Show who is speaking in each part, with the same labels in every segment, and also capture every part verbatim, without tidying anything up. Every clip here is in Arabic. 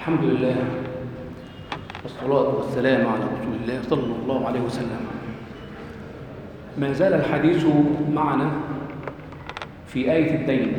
Speaker 1: الحمد لله والصلاة والسلام على رسول الله صلى الله عليه وسلم. ما زال الحديث معنا في آية الدين،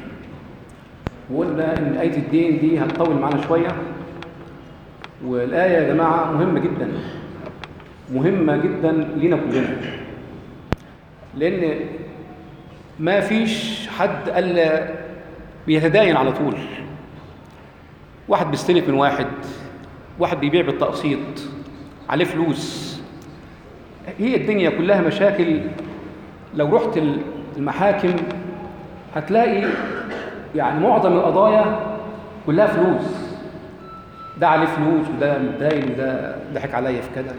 Speaker 1: وقلنا إن آية الدين دي هتطول معنا شوية، والآية يا جماعة مهمة جدا مهمة جدا لنا كلنا، لأن ما فيش حد ألا بيتداين على طول. واحد بيستلف من واحد، واحد بيبيع بالتقسيط عليه فلوس. هي الدنيا كلها مشاكل. لو رحت المحاكم هتلاقي يعني معظم القضايا كلها فلوس، ده عليه فلوس وده متداين وده ضحك عليا في كده.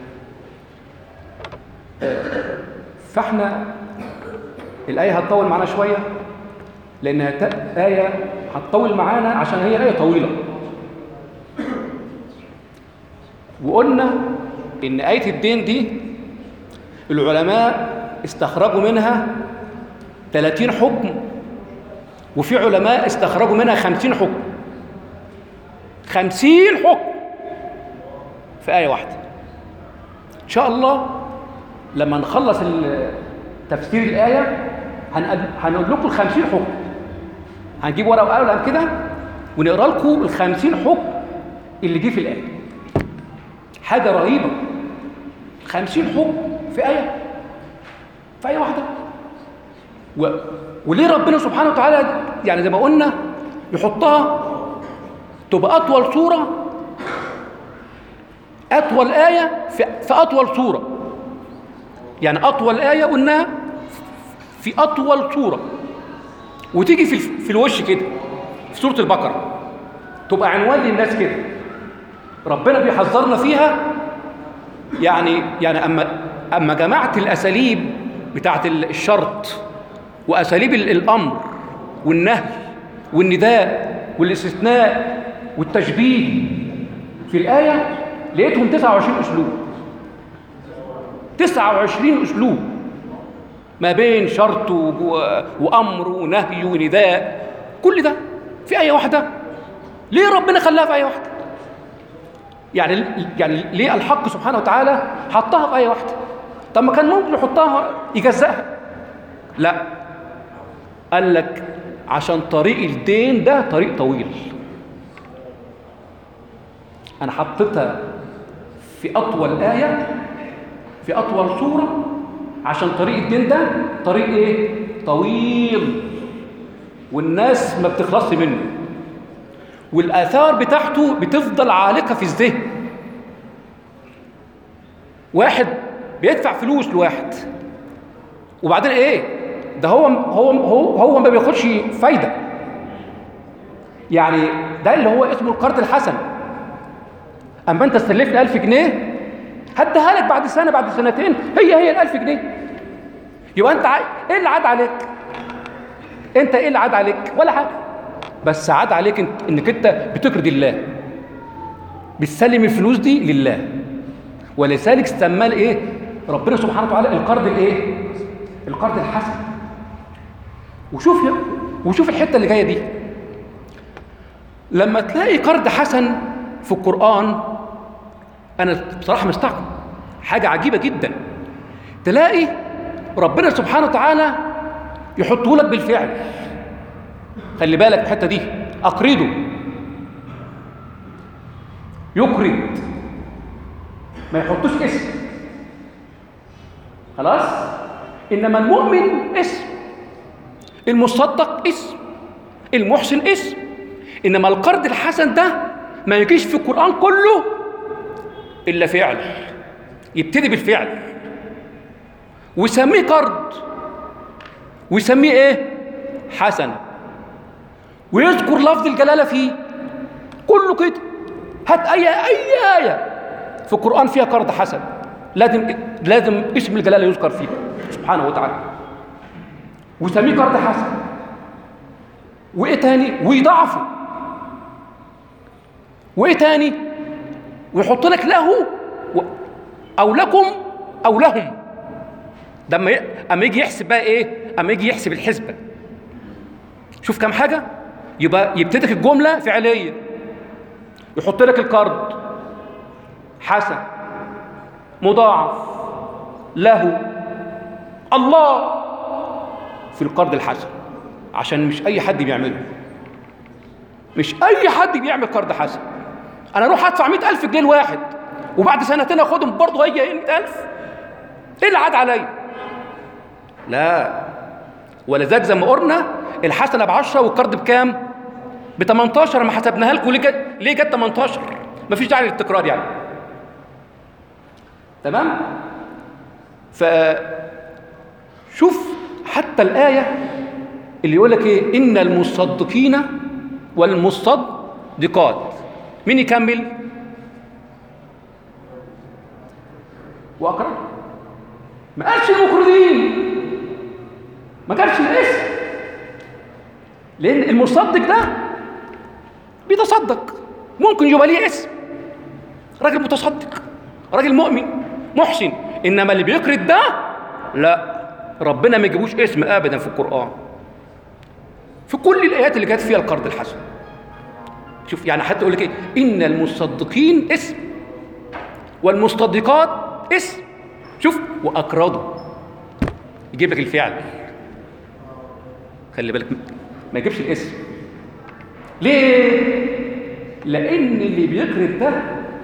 Speaker 1: فاحنا الآية هتطول معانا شوية، لأنها آية هتطول معانا عشان هي آية طويلة. وقلنا إن آية الدين دي العلماء استخرجوا منها ثلاثين حكم، وفي علماء استخرجوا منها خمسين حكم. خمسين حكم في آية واحدة. إن شاء الله لما نخلص تفسير الآية هنقول لكم الخمسين حكم. هنجيب ورقة وقلم كده ونقرأ لكم الخمسين حكم اللي جه في الآية. حاجة رهيبة، خمسين حكم في آية في آية واحدة. و... وليه ربنا سبحانه وتعالى يعني زي ما قلنا يحطها تبقى أطول سورة، أطول آية في, في أطول سورة. يعني أطول آية قلناها في أطول سورة، وتيجي في, في الوش كده في سورة البقرة تبقى عنوان للناس كده. ربنا بيحذرنا فيها. يعني يعني أما أما جمعت الأساليب بتاعت الشرط وأساليب الأمر والنهي والنداء والاستثناء والتشبيه في الآية، لقيتهم تسعة وعشرين أسلوب. تسعة وعشرين أسلوب ما بين شرط وأمر ونهي ونداء، كل ده في آية واحدة. ليه ربنا خلاها في آية واحدة؟ يعني يعني ليه الحق سبحانه وتعالى حطها في آية واحدة؟ طب ما كان ممكن يحطها يجزأها. لا، قال لك عشان طريق الدين ده طريق طويل. أنا حطيتها في أطول آية في أطول سورة عشان طريق الدين ده طريق إيه؟ طويل، والناس ما بتخلصش منه، والآثار بتاعته بتفضل عالقة في الذهن. واحد بيدفع فلوس لواحد وبعدين إيه؟ ده هو هو هو هو ما بياخدش فايدة. يعني ده اللي هو اسمه القرض الحسن. أما أنت استلفت ألف جنيه هديها لك بعد سنة بعد سنتين هي هي الألف جنيه. يبقى أنت عاي... إيه اللي عاد عليك؟ أنت إيه اللي عاد عليك؟ ولا حاجة. بس عاد عليك انت إنك أنت بتقرض الله، بتسلم الفلوس دي لله. ولذلك سماه إيه؟ ربنا سبحانه وتعالى القرض الإيه؟ القرض الحسن. وشوف وشوف الحتة اللي جاية دي. لما تلاقي قرض حسن في القرآن، أنا بصراحة مستغرب، حاجة عجيبة جدا. تلاقي ربنا سبحانه وتعالى يحطه لك بالفعل. خلي بالك الحتة دي، أقرضه، يقرض، ما يحطوش اسم. خلاص؟ إنما المؤمن اسم، المصدق اسم، المحسن اسم. إنما القرض الحسن ده ما يجيش في القرآن كله إلا فعل، يبتدي بالفعل ويسميه قرض ويسميه إيه؟ حسن، ويذكر لفظ الجلالة فيه كله كده. هات أي أي آية في القرآن فيها قرض حسن، لازم لازم اسم الجلالة يذكر فيه سبحانه وتعالى، ويسميه قرض حسن. وإيه تاني؟ ويضعفه. وإيه تاني؟ ويحط لك له أو لكم أو لهم. ده أما يجي يحسب بقى إيه؟ أما يجي يحسب الحسبة، شوف كم حاجة. يبقى يبتدك الجملة فعلية يحط لك القرض حسن مضاعف له الله في القرض الحسن، عشان مش اي حد بيعمله، مش اي حد بيعمل قرض حسن. انا اروح ادفع مئة ألف جنيه لواحد وبعد سنتين اخدهم برضه هي مئة ألف، ايه اللي عاد عليا؟ لا. ولذلك زي ما قلنا الحسنه بعشرة والقرض بكام؟ ب تمنتاشر. ما حسبناها لكم ليه جت ليه جت تمنتاشر؟ مفيش داعي للتكرار يعني. تمام؟ فشوف حتى الآية اللي يقول لك ايه؟ إن المصدقين والمصدقات. مين يكمل؟ وأقرأ. ما قالش المقرضين، ما قالش الاسم، لأن المصدق ده بيتصدق، ممكن يبقى ليه اسم، راجل متصدق، راجل مؤمن محسن. إنما اللي بيقرض ده لا، ربنا ما يجيبوش اسم أبدا في القرآن، في كل الآيات اللي جت فيها القرض الحسن. شوف يعني حتى يقول لك ايه؟ إن المصدقين اسم والمصدقات اسم. شوف وأقرضوا يجيب لك الفعل، خلي بالك ما يجيبش الاسم. ليه؟ لأن اللي بيقرض ده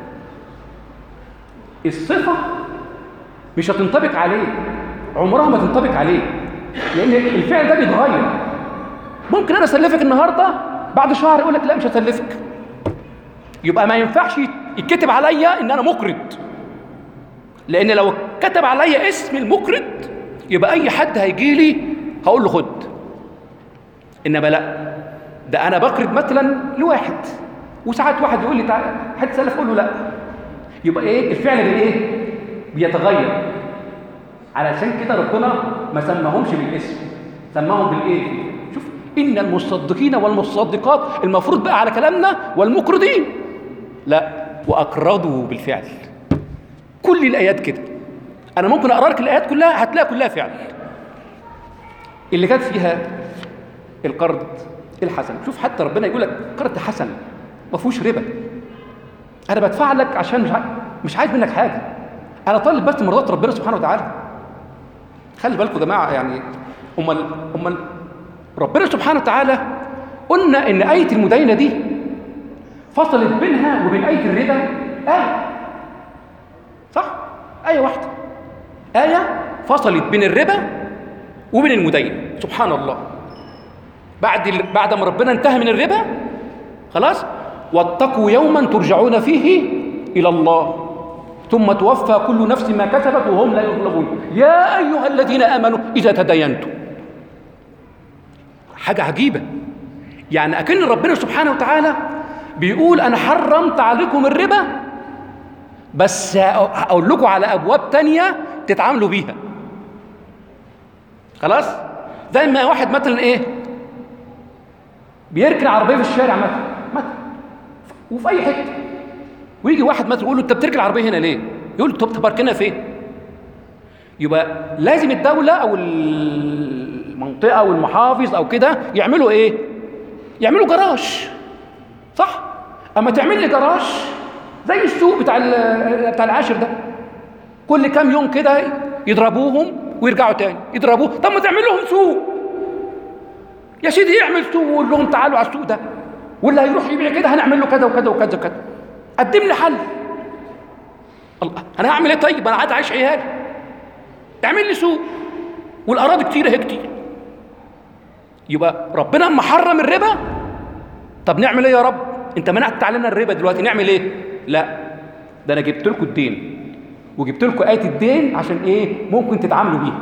Speaker 1: الصفة مش هتنطبق عليه، عمرها ما تنطبق عليه، لأن الفعل ده بيتغير. ممكن أنا أسلفك النهاردة بعد شهر يقول لك لا مش هسلفك، يبقى ما ينفعش يتكتب عليا إن أنا مقرض، لأن لو كتب عليا اسم المقرض يبقى أي حد هيجي لي هقول له خد. إنما لا، ده أنا بقرض مثلا لواحد، وساعات واحد يقول لي تعالى حد سلف أقول له لا، يبقى إيه الفعل بإيه؟ بيتغير. علشان كده ربنا ما سماهمش بالاسم، سماهم بالإيه؟ شوف إن المصدقين والمصدقات، المفروض بقى على كلامنا والمقرضين، لا وأقرضوا بالفعل. كل الآيات كده، أنا ممكن أقرأ لك الآيات كلها هتلاقي كلها فعل اللي كانت فيها القرض الحسن. شوف حتى ربنا يقول لك قرض حسن ما فيهوش ربا، أنا بدفع لك عشان مش عايز مش عايز منك حاجة، أنا طالب بس مرضات ربنا سبحانه وتعالى. خلي بالكم يا جماعة، يعني أمال أمال ربنا سبحانه وتعالى قلنا إن آية المداينة دي فصلت بينها وبين آية الربا آية، صح؟ آية واحدة، آية فصلت بين الربا وبين المداينة. سبحان الله. بعد بعد ما ربنا انتهى من الربا خلاص، واتقوا يوما ترجعون فيه إلى الله ثم توفى كل نفس ما كسبت وهم لا يظلمون يا أيها الذين آمنوا إذا تداينتم. حاجة عجيبة، يعني أكن ربنا سبحانه وتعالى بيقول أنا حرمت عليكم الربا بس أقول لكم على أبواب تانية تتعاملوا بيها. خلاص؟ زي ما واحد مثلا إيه بيركن عربية في الشارع مثلا مثلا وفي أي حتة، ويجي واحد مثلا يقول له أنت بتركن العربية هنا ليه؟ يقول له طب تبركنها فين؟ يبقى لازم الدولة أو المنطقة أو المحافظ أو كده يعملوا إيه؟ يعملوا جراج، صح؟ أما تعمل لي جراج زي السوق بتاع بتاع العاشر ده، كل كام يوم كده يضربوهم ويرجعوا تاني يضربوه. طب ما تعمل لهم سوق يا سيدي، اعمل سوق وقول لهم تعالوا على السوق ده، واللي هيروح يبيع كده هنعمل له كذا وكذا وكذا وكذا. قدم لي حل. الله، انا هعمل ايه طيب؟ انا عايز اعيش عيالي. اعمل لي سوق، والاراضي كتير اهي كتير. يبقى ربنا اما حرم الربا، طب نعمل ايه يا رب؟ انت منعت علينا الربا دلوقتي نعمل ايه؟ لا، ده انا جبت لكم الدين وجبت لكم آية الدين عشان ايه؟ ممكن تتعاملوا بيها.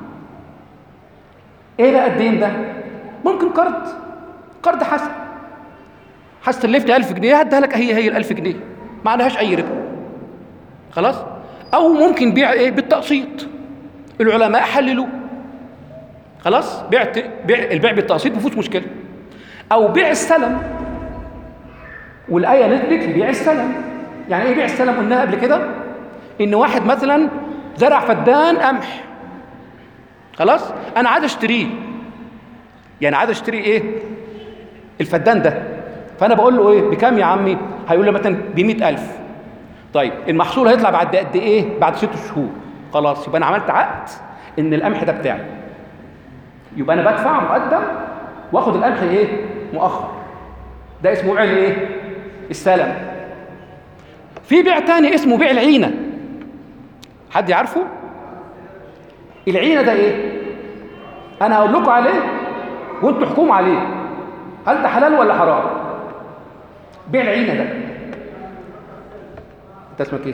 Speaker 1: ايه بقى الدين ده؟ ممكن قرض، قرض حسن، هستلفت ألف جنيه هديها لك هي هي الألف جنيه، ما عليهاش أي ربا. خلاص؟ أو ممكن بيع ايه؟ بالتقسيط. العلماء حللوا. خلاص؟ بعت بيع البيع بالتقسيط ما فيهوش مشكلة. أو بيع السلم، والآية نزلت بيع السلم. يعني ايه بيع السلم؟ قلناها قبل كده إن واحد مثلا زرع فدان قمح، خلاص؟ أنا عايز أشتريه، يعني عايز أشتري إيه؟ الفدان ده، فأنا بقول له إيه؟ بكام يا عمي؟ هيقول لي مثلا ب مئة ألف. طيب المحصول هيطلع بعد قد ايه؟ بعد ست شهور. خلاص يبقى انا عملت عقد ان القمح ده بتاعي، يبقى انا بدفع مقدم واخد القمح ايه؟ مؤخر. ده اسمه بيع الايه؟ السلم. في بيع تاني اسمه بيع العينه. حد يعرفه؟ العينه ده ايه؟ انا هقول لكم عليه وانتوا احكموا عليه، هل ده حلال ولا حرام؟ بيع العينه ده انت اسمك ايه؟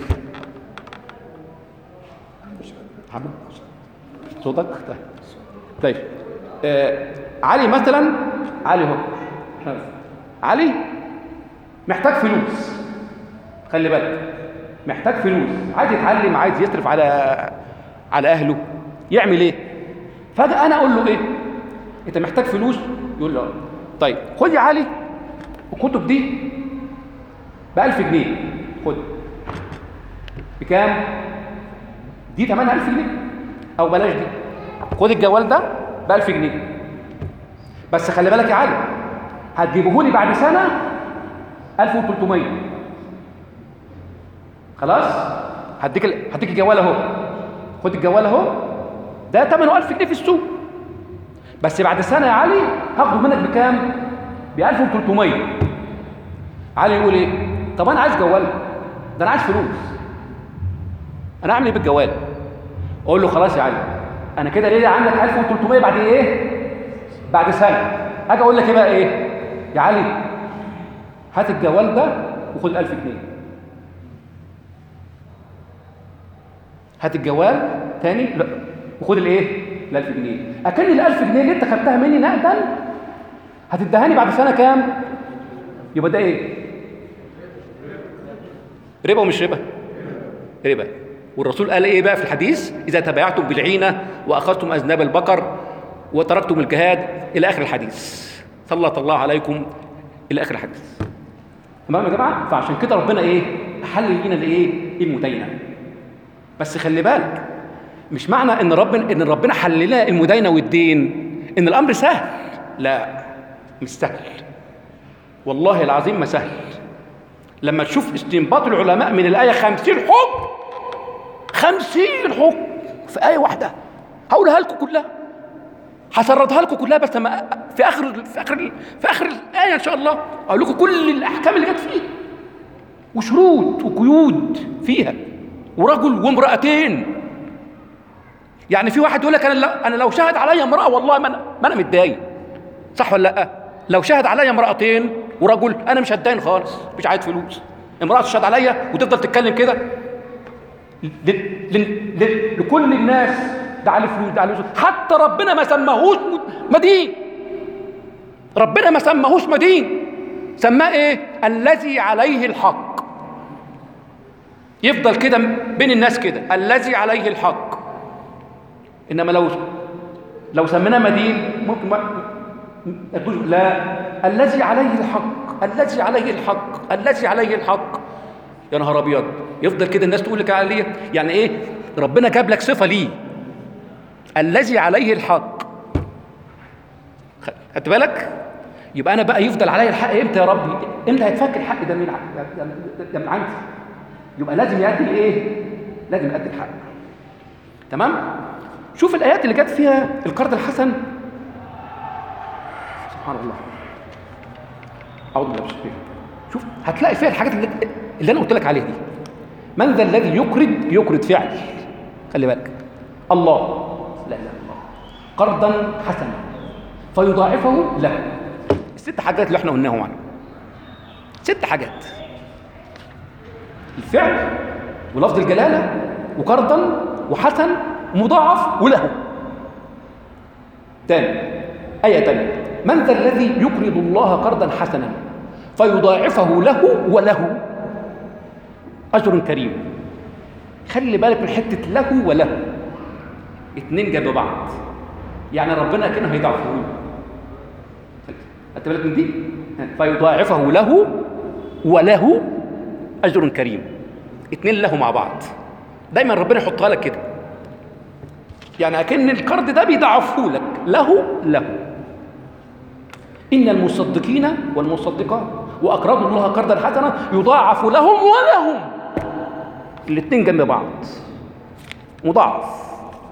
Speaker 1: محمد صوتك؟ طيب طيب آه علي مثلا، علي هو علي محتاج فلوس، خلي بالك، محتاج فلوس، عايز يتعلم، عايز يصرف على على اهله، يعمل ايه؟ فجأة انا اقول له ايه؟ انت محتاج فلوس؟ يقول له طيب خد يا علي الكتب دي ب ألف جنيه، خد. بكام؟ دي ثمنها ألف جنيه، او بلاش دي، خد الجوال ده ب ألف جنيه، بس خلي بالك يا علي هتجيبه لي بعد سنه ألف وثلاثمائة. خلاص هديك ال... هديك الجوال اهو، خد الجوال اهو، ده ثمنه ألف جنيه في السوق، بس بعد سنه يا علي هاخده منك بكام؟ ب ألف وثلاثمائة. علي يقول ايه؟ طب انا عايز جوال، ده انا عايز فلوس، انا اعمل ايه بالجوال؟ اقول له خلاص يا علي انا كده ليه عندك ألف وثلاثمائة بعد ايه؟ بعد سنه. اجي اقول لك ايه بقى؟ ايه يا علي؟ هات الجوال ده وخد ألف جنيه، هات الجوال تاني لا وخد الايه؟ ال ألف جنيه. اكن ال ألف جنيه اللي انت خدتها مني نقدا هتدهاني بعد سنه كام؟ يبقى ده ايه؟ ربا ومش ربا؟ ربا. والرسول قال ايه بقى في الحديث؟ اذا تبايعتم بالعينه واخذتم اذناب البقر وتركتم الجهاد الى اخر الحديث، سلط الله عليكم الى اخر الحديث. تمام يا جماعه؟ فعشان كده ربنا ايه؟ حل لينا الايه؟ المداينه. بس خلي بالك، مش معنى ان ربنا ان ربنا حل لنا المداينه والدين ان الامر سهل، لا مش سهل، والله العظيم ما سهل. لما تشوف استنباط العلماء من الايه خمسين حكم، خمسين حكم في ايه واحده، هقولها لكم كلها، هسردها لكم كلها، بس لما في اخر في اخر في اخر الايه ان شاء الله اقول لكم كل الاحكام اللي جت فيه وشروط وقيود فيها، ورجل وامرأتين. يعني في واحد يقول لك انا لا انا لو شهد عليا امرأة والله ما انا ما انا متضايق، صح ولا لا؟ لو شهد عليا امرأتين ورجل انا مش هتداين خالص، مش عايز فلوس. امرأة تشهد عليا وتفضل تتكلم كده لكل الناس، ده عليه فلوس ده عليه فلوس، حتى ربنا ما سماهوش مدين، ربنا ما سماهوش مدين، سماه ايه؟ الذي عليه الحق. يفضل كده بين الناس كده الذي عليه الحق. انما لو لو سميناه مدين ممكن ما لا، الذي عليه الحق، الذي عليه الحق، الذي عليه الحق. يا نهار ابيض، يفضل كده الناس تقول لك عليه يعني ايه؟ ربنا جاب لك صفه ليه، الذي عليه الحق. خدت بالك؟ يبقى انا بقى يفضل عليا الحق امتى يا ربي؟ امتى هيتفك الحق ده من ده من عندي؟ يبقى لازم يأدي الايه؟ لازم يأدي الحق. تمام؟ شوف الايات اللي جت فيها القرض الحسن، سبحان الله، اعوذ بالله من الشيطان. شوف هتلاقي فيها الحاجات اللي, اللي انا قلت لك عليها دي. من ذا الذي يقرض؟ يقرض فعل، خلي بالك، الله لا اله الا الله، قرضا حسنا فيضاعفه له. الست حاجات اللي احنا قلناهم عنها، ست حاجات: الفعل ولفظ الجلاله وقرضا وحسن ومضاعف وله. تاني آية تانية: من ذا الذي يقرض الله قرضا حسنا فيضاعفه له وله أجر كريم. خلي بالك من حتة له وله، اتنين جنب بعض، يعني ربنا كأنه هيضاعفه له. خدت بالك من دي؟ فيضاعفه له وله أجر كريم، اتنين له مع بعض، دايما ربنا يحطها لك كده، يعني أكن القرض ده بيضاعفه لك، له له. إن المصدقين والمصدقات وأقرضوا الله قرضا حسنا يضاعف لهم ولهم. الاثنين جنب بعض، مضاعف،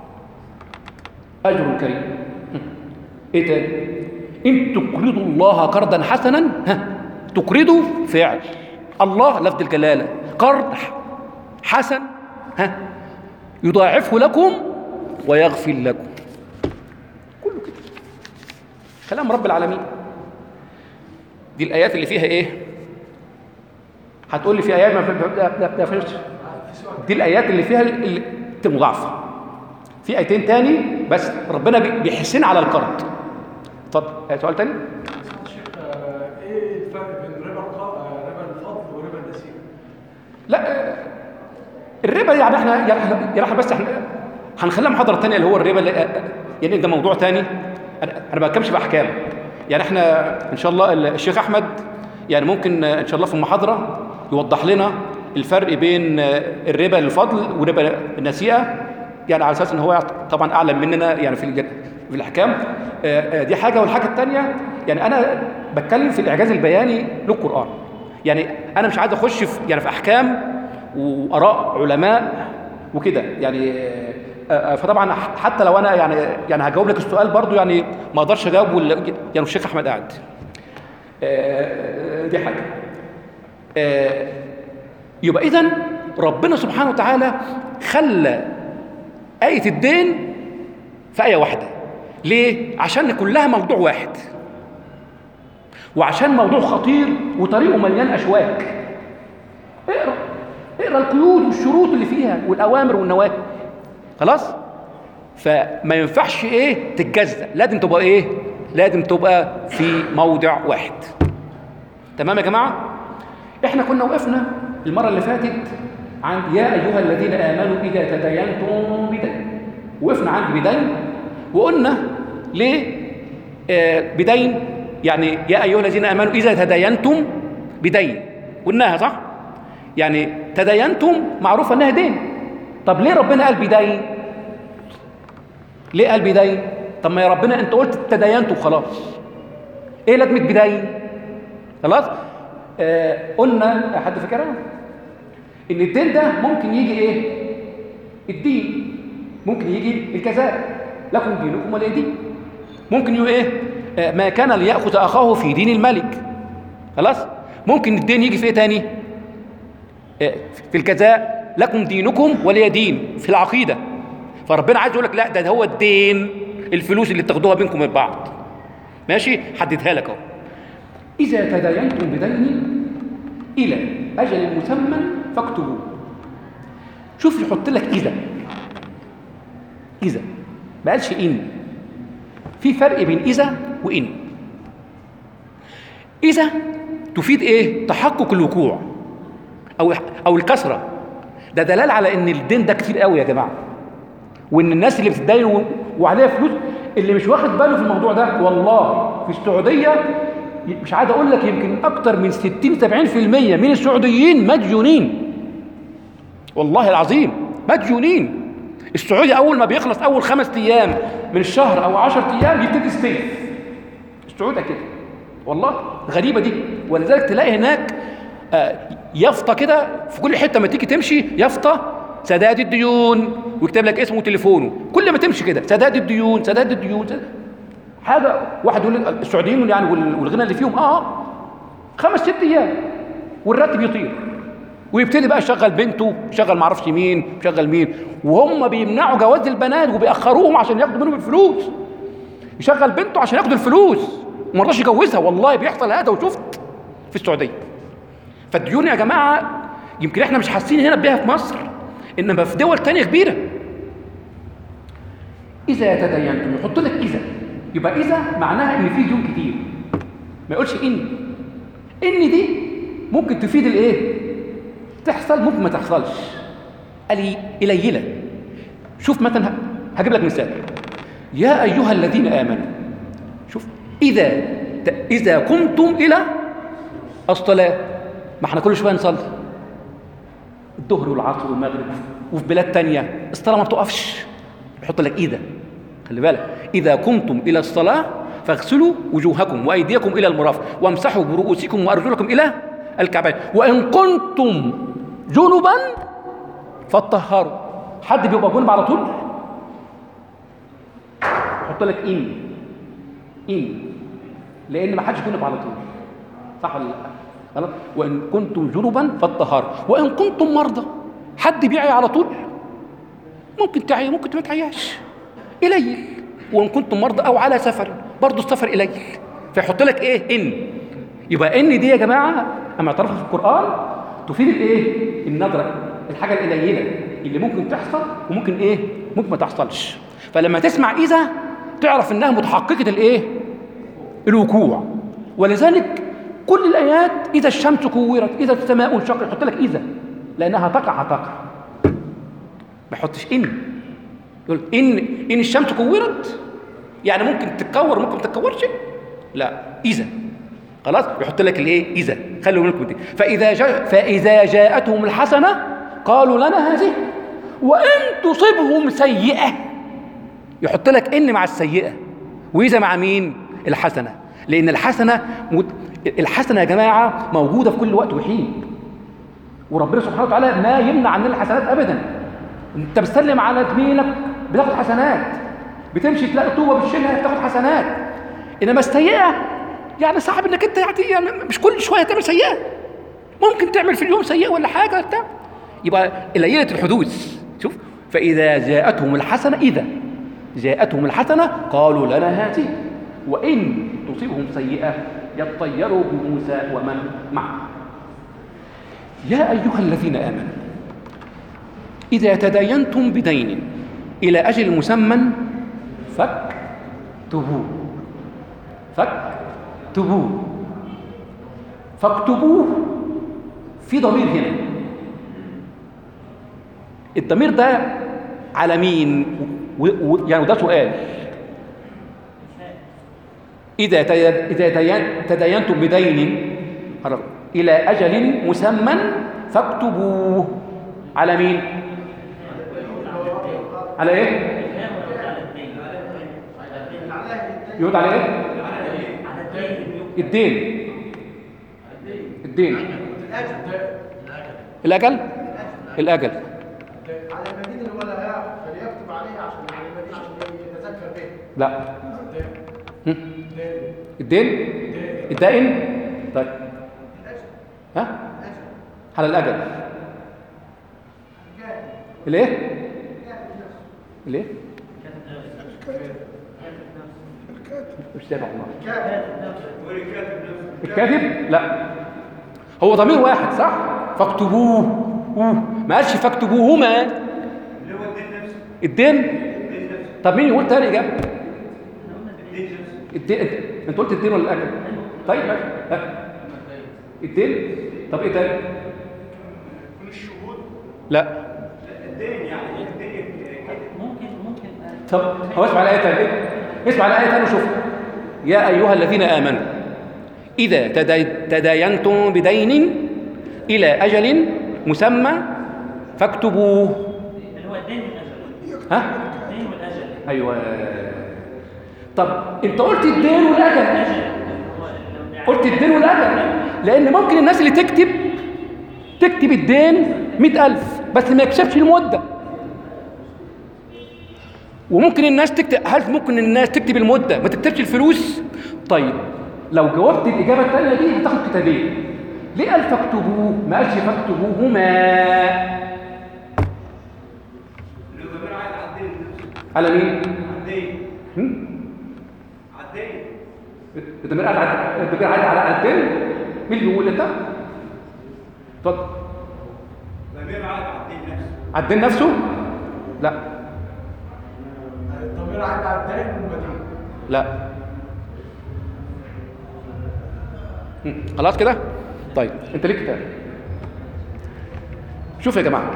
Speaker 1: أجر كريم. إيه تاني؟ إن تقرضوا الله قرضا حسنا، ها تقرضوا فعل، الله لفظ الجلالة، قرض حسن، ها يضاعفه لكم ويغفر لكم. كله كده كلام رب العالمين. دي الآيات اللي فيها إيه؟ هتقول لي في آيات ما فيش. دي الآيات اللي فيها المضاعفة. في آيتين تاني بس ربنا بيحسن على القرض. اتفضل سؤال تاني.
Speaker 2: شيخ ايه الفرق بين ربا ربا الفضل وربا النسيئة؟
Speaker 1: لا الربا يعني احنا يعني احنا بس احنا هنخليها محاضرة تانية اللي هو الربا، يعني ده موضوع تاني. انا انا ما بتكلمش باحكام. يعني احنا ان شاء الله الشيخ احمد يعني ممكن ان شاء الله في المحاضرة يوضح لنا الفرق بين الربا الفضل وربا النسيئة، يعني على اساس ان هو طبعا اعلم مننا يعني في في الاحكام. دي حاجه. والحاجه الثانيه يعني انا بتكلم في الاعجاز البياني للقران. يعني انا مش عايز اخش في يعني في احكام واراء علماء وكده يعني. فطبعا حتى لو انا يعني يعني هجاوب لك السؤال برضو يعني ما اقدرش اجاوبه يعني الشيخ احمد قاعد. دي حاجه. يبقى اذا ربنا سبحانه وتعالى خلى آية الدين في آية واحدة. ليه؟ عشان كلها موضوع واحد، وعشان موضوع خطير وطريقه مليان أشواك. اقرأ اقرأ القيود والشروط اللي فيها والأوامر والنواهي. خلاص؟ فما ينفعش إيه تتجزأ، لازم تبقى إيه؟ لازم تبقى في موضع واحد. تمام يا جماعة؟ إحنا كنا وقفنا المرة اللي فاتت عند يا أيها الذين آمنوا إذا تداينتم بدين. وقفنا عند بدين وقلنا ليه آه بدين؟ يعني يا أيها الذين آمنوا إذا تداينتم بدين، قلناها صح؟ يعني تداينتم معروفة أنها دين. طب ليه ربنا قال بدين؟ ليه قال بدين؟ طب ما يا ربنا أنت قلت تداينتم خلاص، إيه لازمة بدين؟ خلاص؟ آه قلنا حد فاكرها؟ إن الدين ده ممكن يجي إيه؟ الدين، ممكن يجي الجزاء، لكم دينكم ولي دين. ممكن يقول إيه؟ آه ما كان ليأخذ أخاه في دين الملك. خلاص؟ ممكن الدين يجي في إيه تاني؟ آه في الجزاء، لكم دينكم ولي دين، في العقيدة. فربنا عايز يقول لك لا ده هو الدين، الفلوس اللي بتاخدوها بينكم وبين بعض. ماشي؟ حددها لك أهو. إذا تداينتم بدين إلى أجل مسمى فاكتبوه. شوف يحط لك إذا إذا ما قالش إن. في فرق بين إذا وإن. إذا تفيد إيه؟ تحقق الوقوع أو أو الكسرة. ده دلال على إن الدين ده كتير قوي يا جماعة، وإن الناس اللي بتدين وعليها فلوس اللي مش واخد باله في الموضوع ده والله في السعودية مش عايز أقول لك يمكن أكتر من ستين سبعين في المية من السعوديين مديونين. والله العظيم مديونين. السعودي أول ما بيخلص أول خمس أيام من الشهر أو عشر أيام يبتدي يستلف. السعودية كده والله غريبة دي. ولذلك تلاقي هناك يافطة كده في كل حتة ما تيجي تمشي، يافطة سداد الديون، ويكتب لك اسمه وتليفونه. كل ما تمشي كده سداد الديون سداد الديون سداد. حاجة واحد يقول السعوديين يعني والغنى اللي فيهم اه خمس ست ايام والراتب يطير، ويبتدي بقى يشغل بنته، يشغل معرفش مين، يشغل مين، وهم بيمنعوا جواز البنات وبيأخروهم عشان ياخدوا منهم الفلوس. يشغل بنته عشان ياخدوا الفلوس وما رضاش يجوزها. والله بيحصل هذا وشفت في السعودية. فالديون يا جماعة يمكن احنا مش حاسين هنا بيها في مصر، انما في دول تانية كبيرة. إذا تدينتم يحط لك إذا، يبقى إذا معناها إن في ديون كتير، ما يقولش إن. إن دي ممكن تفيد الإيه؟ تحصل ممكن ما تحصلش، قليلة. شوف مثلا هجيب لك مثال. يا أيها الذين آمنوا، شوف إذا إذا قمتم إلى الصلاة. ما احنا كل شوية نصلي الظهر والعصر والمغرب، وفي بلاد تانية الصلاة ما بتقفش، يحط لك إذا. خلي بالك، إذا قمتم إلى الصلاة فاغسلوا وجوهكم وايديكم الى المرافق وامسحوا برؤوسكم وارجلكم الى الكعبين وان كنتم جنبا فطهروا. حد بيبقى جنب على طول؟ حط لك ان ان لان ما حدش جنب على طول، صح ولا لا؟ غلط. وان كنتم جنبا فطهروا وان كنتم مرضى. حد بيعي على طول؟ ممكن تعي ممكن ما تعياش، قليل. وان كنتم مرضى او على سفر، برضه السفر قليل، فيحط لك ايه؟ ان. يبقى ان دي يا جماعه اما اعترفها في القران تفيد الايه؟ النظره، الحاجه القليله اللي ممكن تحصل وممكن ايه؟ ممكن ما تحصلش. فلما تسمع اذا تعرف انها متحققه الايه؟ الوقوع. ولذلك كل الايات اذا الشمس كورت، اذا السماء انشقت، يحط لك اذا لانها تقع هتقع، ما يحطش ان. يقول ان ان الشمس كورت يعني ممكن تتكور ممكن ما تتكورش، لا اذا خلاص يحط لك الايه؟ اذا. خلوا بالكم دي. فاذا جاء فاذا جاءتهم الحسنه قالوا لنا هذه وان تصبهم سيئه يحط لك ان مع السيئه واذا مع مين؟ الحسنه. لان الحسنه مت... الحسنه يا جماعه موجوده في كل وقت وحين، وربنا سبحانه وتعالى ما يمنع عننا الحسنات ابدا. انت بتسلم على زميلك بتاخد حسنات، بتمشي تلاقي طوبه بتشيلها بتاخد حسنات. انما السيئه يعني صعب انك انت يعني مش كل شويه تعمل سيئه، ممكن تعمل في اليوم سيئه ولا حاجه بتاع. يبقى قليله الحدوث. شوف فاذا جاءتهم الحسنه اذا جاءتهم الحسنه قالوا لنا هذه وان تصيبهم سيئه يطيروا بموسى ومن معه. يا ايها الذين امنوا اذا تداينتم بدين الى اجل مسمى فاكتبوه فاكتبوه فاكتبوه في ضمير هنا. الضمير ده على مين؟ و... و... يعني ده سؤال. إذا إذا تداينتم بدين إلى أجل مسمى فاكتبوه على مين؟ على إيه؟ يقول على إيه؟ الدين. الدين الأجل الأجل
Speaker 2: على المدين اللي هو لا فليكتب عليه عشان على المدين عشان يتذكر به.
Speaker 1: لا الدين الدائن. طيب ها على الأجل الايه الايه مش سامع والله. الكاتب لا هو ضمير واحد صح. فاكتبوه ما قالش فاكتبوهما اللي هو الدين نفسه. الدين طب مين يقول تاني اجابه؟ الدين. انت قلت الدين ولا الاجل؟ طيب ماشي. الدين. طب ايه تاني؟ الشهود لا الدين يعني الدين ممكن ممكن طب هو اسمع الايه تاني. اسمع الايه تاني وشوف. يا ايها الذين امنوا اذا تداينتم بدين الى اجل مسمى فاكتبوه. اللي هو الدين والاجل. ها الدين والاجل. ايوه. طب انت قلت الدين والاجل. قلت الدين والاجل لان ممكن الناس اللي تكتب تكتب الدين مئة ألف بس ما يكشفش المده. وممكن الناس تكتب هل ممكن الناس تكتب المده ما تكتبش الفلوس؟ طيب لو جاوبت الاجابه الثانيه دي هتاخد كتابين. ليه قال فاكتبوه ما قالش فاكتبوهما؟ الضمير عايد على الدين. على مين؟ على الدين. على الدين. الضمير عايد على الضمير عايد على الدين. مين اللي بيقول انت؟ اتفضل. الضمير عايد على الدين نفسه. على الدين نفسه؟ لا.
Speaker 2: الضمير عايد على الدين والمدين.
Speaker 1: لا. خلاص كده؟ طيب انت ليك كتاب. شوف يا جماعه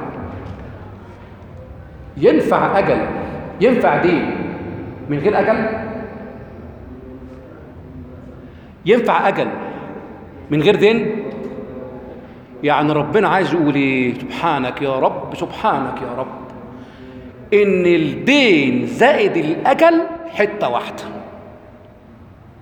Speaker 1: ينفع اجل ينفع دين من غير اجل؟ ينفع اجل من غير دين؟ يعني ربنا عايز يقول ايه؟ سبحانك يا رب سبحانك يا رب ان الدين زائد الاجل حته واحده.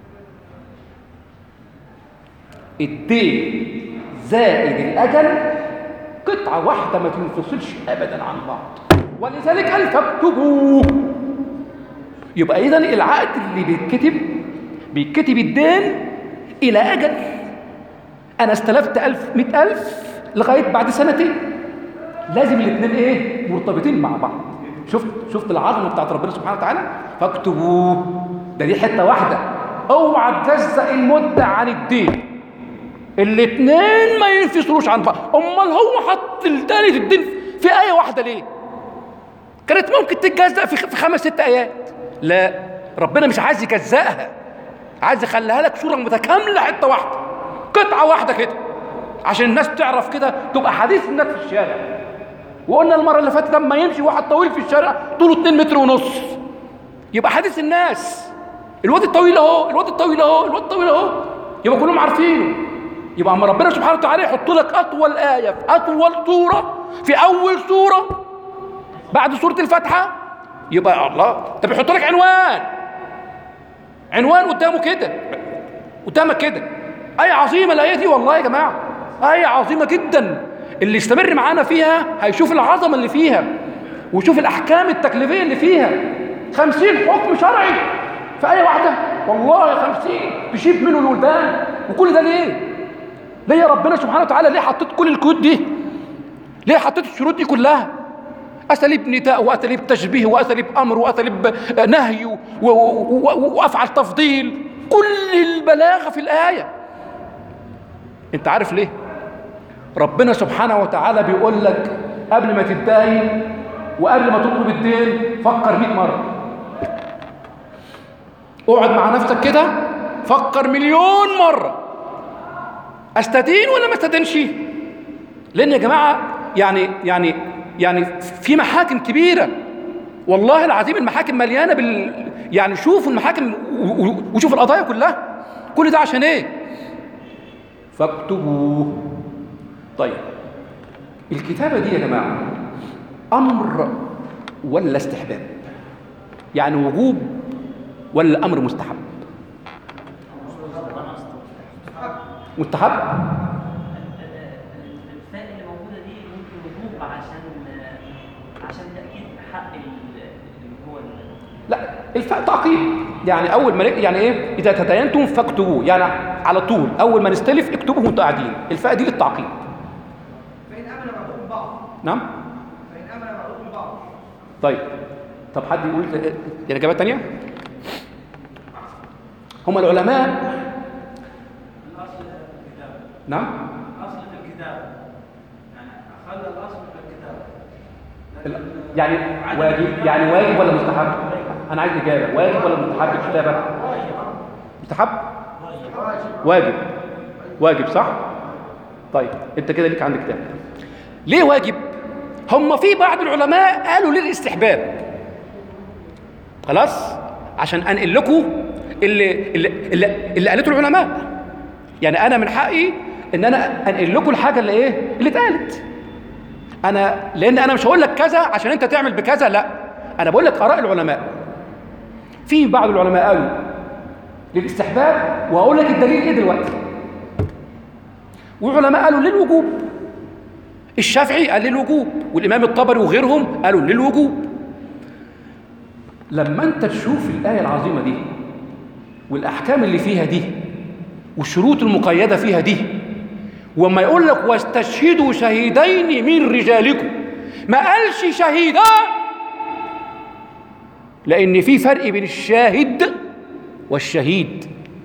Speaker 1: الدين زائد الأجل قطعة واحدة ما تنفصلش أبدا عن بعض، ولذلك قال فاكتبوه. يبقى إذن العقد اللي بيتكتب بيتكتب الدين إلى أجل. أنا استلفت ألف مئة ألف لغاية بعد سنتين، لازم الاثنين إيه مرتبطين مع بعض. شفت شفت العظمة بتاعت ربنا سبحانه وتعالى. فاكتبوه، ده دي حتة واحدة، اوعى تجزأ المدة عن الدين. الاثنين ما ينفصلوش عن بعض. امال هو حط التاني الدين في آية واحدة ليه؟ كانت ممكن تتجزأ في في خمس ست آيات. لا، ربنا مش عايز يجزأها، عايز يخليها لك صورة متكاملة، حتة واحدة، قطعة واحدة كده، عشان الناس تعرف كده، تبقى حديث الناس في الشارع. وقلنا المرة اللي فاتت لما يمشي واحد طويل في الشارع طوله اتنين متر ونص يبقى حديث الناس. الواد الطويل اهو، الواد الطويل اهو، الواد الطويل اهو، يبقى كلهم عارفينه. يبقى اما ربنا سبحانه وتعالى يحط لك اطول آية في اطول سورة في اول سورة بعد سورة الفاتحة، يبقى الله. طب يحط لك عنوان، عنوان قدامه كده، قدامك كده. آية عظيمة الآية دي والله يا جماعة، آية عظيمة جدا. اللي يستمر معانا فيها هيشوف العظمة اللي فيها ويشوف الأحكام التكليفية اللي فيها. خمسين حكم شرعي في آية واحدة، والله خمسين تشيب منه الولدان. وكل ده ليه؟ ليه يا ربنا سبحانه وتعالى؟ ليه حطيت كل القيود دي؟ ليه حطيت الشروط دي كلها؟ أساليب نداء وأساليب تشبيه وأساليب أمر وأساليب نهي وأفعل تفضيل، كل البلاغة في الآية. أنت عارف ليه؟ ربنا سبحانه وتعالى بيقول لك قبل ما تدين وقبل ما تطلب الدين فكر مئة مرة. اقعد مع نفسك كده، فكر مليون مرة، استدين ولا ما استدينش؟ لأن يا جماعة يعني يعني يعني في محاكم كبيرة، والله العظيم المحاكم مليانة بال يعني شوفوا المحاكم وشوفوا القضايا كلها. كل ده عشان ايه؟ فاكتبوه. طيب الكتابة دي يا جماعة أمر ولا استحباب؟ يعني وجوب ولا أمر مستحب؟ مستحب.
Speaker 3: الفاء اللي موجودة دي ممكن وجوب عشان عشان تأكيد حق اللي هو
Speaker 1: لا، الفاء تعقيب. يعني أول ما يعني إيه؟ إذا تداينتم فاكتبوه، يعني على طول أول ما نستلف اكتبوه وأنتم قاعدين. الفاء دي للتعقيب.
Speaker 2: فإن آمن بعضكم بعض.
Speaker 1: نعم.
Speaker 2: فإن آمن بعضكم بعض.
Speaker 1: طيب، طب حد يقول يعني إجابات تانية؟ هم العلماء.
Speaker 4: الأصل في الكتاب.
Speaker 1: نعم.
Speaker 4: الأصل في الكتاب. يعني خلى الأصل في الكتاب.
Speaker 1: يعني واجب، يعني واجب ولا مستحب؟ أنا عايز إجابة، واجب ولا مستحب الكتابة؟ مستحب؟ واجب. واجب صح؟ طيب أنت كده ليك عندك كتاب. ليه واجب؟ هم في بعض العلماء قالوا للاستحباب. خلاص؟ عشان أنقل لكم اللي اللي اللي, اللي قالته العلماء. يعني أنا من حقي إن أنا أنقل لكم الحاجة اللي إيه؟ اللي اتقالت. أنا لأن أنا مش هقول لك كذا عشان أنت تعمل بكذا، لا، أنا بقول لك آراء العلماء. في بعض العلماء قالوا للاستحباب، وهقول لك الدليل إيه دلوقتي. وعلماء قالوا للوجوب. الشافعي قال للوجوب، والإمام الطبري وغيرهم قالوا للوجوب. لما أنت تشوف الآية العظيمة دي والأحكام اللي فيها دي والشروط المقيدة فيها دي، وما يقول لك واستشهدوا شهيدين من رجالكم، ما قالش شهيدا، لأن في فرق بين الشاهد والشهيد.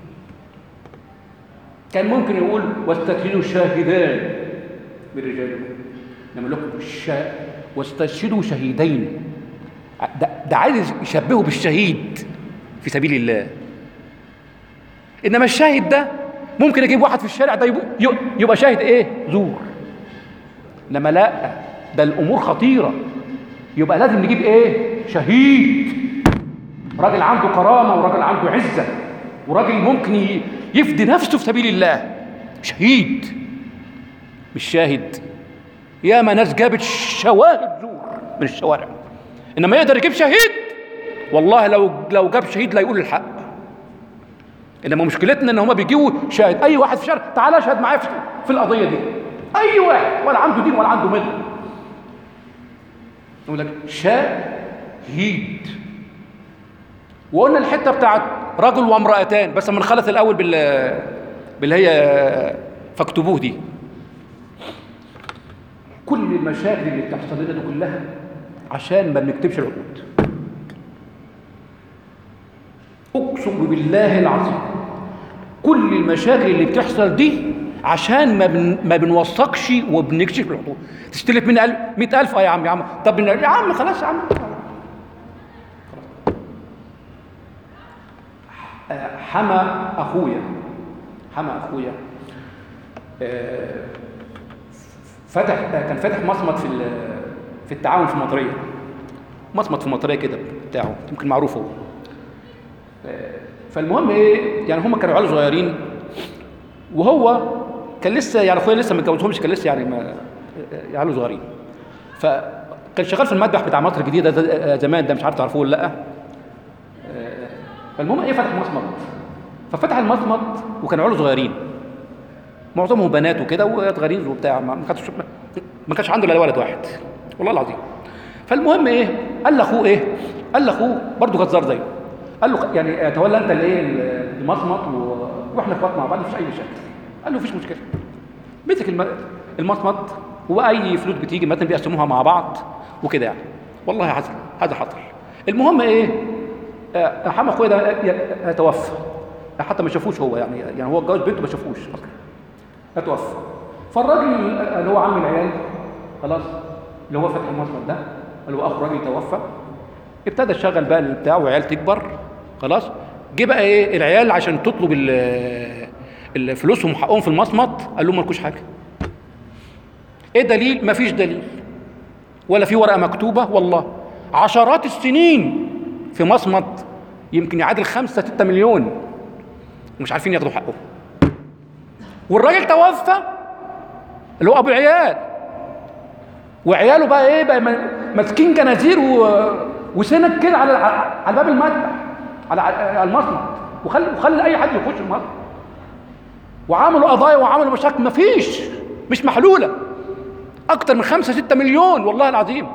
Speaker 1: كان ممكن يقول واستشهدوا شاهدان من رجالكم، لما لكم الشا واستشهدوا شهيدين، ده, ده عايز يشبهه بالشهيد في سبيل الله. إنما الشاهد ده ممكن يجيب واحد في الشارع ده يبقى شاهد ايه؟ زور. انما لا، ده الامور خطيره، يبقى لازم نجيب ايه؟ شهيد، راجل عنده كرامه وراجل عنده عزه وراجل ممكن يفدي نفسه في سبيل الله. شهيد مش شاهد. ياما ناس جابت شواهد زور من الشوارع، انما يقدر يجيب شهيد؟ والله لو لو جاب شهيد لا يقول الحق. انما مشكلتنا ان هم بيجيبوا شاهد، اي واحد في الشارع تعالى اشهد معايا في, في القضيه دي، اي واحد ولا عنده دين ولا عنده مله، يقول لك شاهد. وقلنا الحته بتاعت رجل وامرأتان، بس من خلط الاول بال باللي هي فاكتبوه دي. كل المشاكل اللي بتحصل لنا دي كلها عشان ما بنكتبش العقود. اقسم بالله العظيم كل المشاكل اللي بتحصل دي عشان ما بن... ما بنوثقش وبنكشف العقود. تستلف مني مئة ألف اه يا عم يا عم، طب يا عم خلاص يا عم. حما اخويا حما اخويا فتح كان فاتح مصمت في في التعاون في المطريه، مصمت في المطريه كده بتاعه يمكن معروف هو. فالمهم ايه، يعني هم كانوا عيال صغيرين وهو كان لسه، يعني اخويا لسه ما اتجوزهمش، كان لسه يعني ما عيال صغيرين. فكان شغال في المذبح بتاع مصر الجديده ده زمان، ده مش عارف تعرفوه ولا لا. فالمهم ايه، فتح مصمت، ففتح المصمت وكانوا عيال صغيرين معظمهم بنات وكده وصغيرين وبتاع، ما كانش ما كانش عنده الا ولد واحد والله العظيم. فالمهم ايه، قال لاخوه ايه، قال لاخوه برضه جزار زيه، قال له يعني تولى انت الايه المصمت واحنا اخوات مع بعض مفيش اي مشاكل. قال له مفيش مشكله. مسك المصمت واي فلوس بتيجي مثلا بيقسموها مع بعض وكده يعني. والله حصل هذا حصل. المهم ايه، حما اخويا ده توفى، حتى ما شافوش هو، يعني يعني هو اتجوز بنته ما شافوش اصلا، اتوفى. فالراجل اللي هو عم العيال خلاص اللي هو فتح المصمت ده اللي هو اخو راجل توفى، ابتدى يشغل بقى البتاع وعيال تكبر خلاص. جه بقى ايه العيال عشان تطلب الفلوسهم وحقهم في المصمت، قال لهم مالكوش حاجه. ايه دليل؟ مفيش دليل ولا في ورقه مكتوبه، والله عشرات السنين في مصمت يمكن يعادل خمسة ستة مليون ومش عارفين ياخدوا حقهم. والراجل توفى اللي هو ابو العيال، وعياله بقى ايه بقى ماسكين جنازير و... وسند كده على على باب المذبح على المصمت، وخلي وخلي اي حد يخش المصمت، وعملوا قضايا وعملوا مشاكل مفيش مش محلوله، اكتر من خمسة ستة مليون والله العظيم.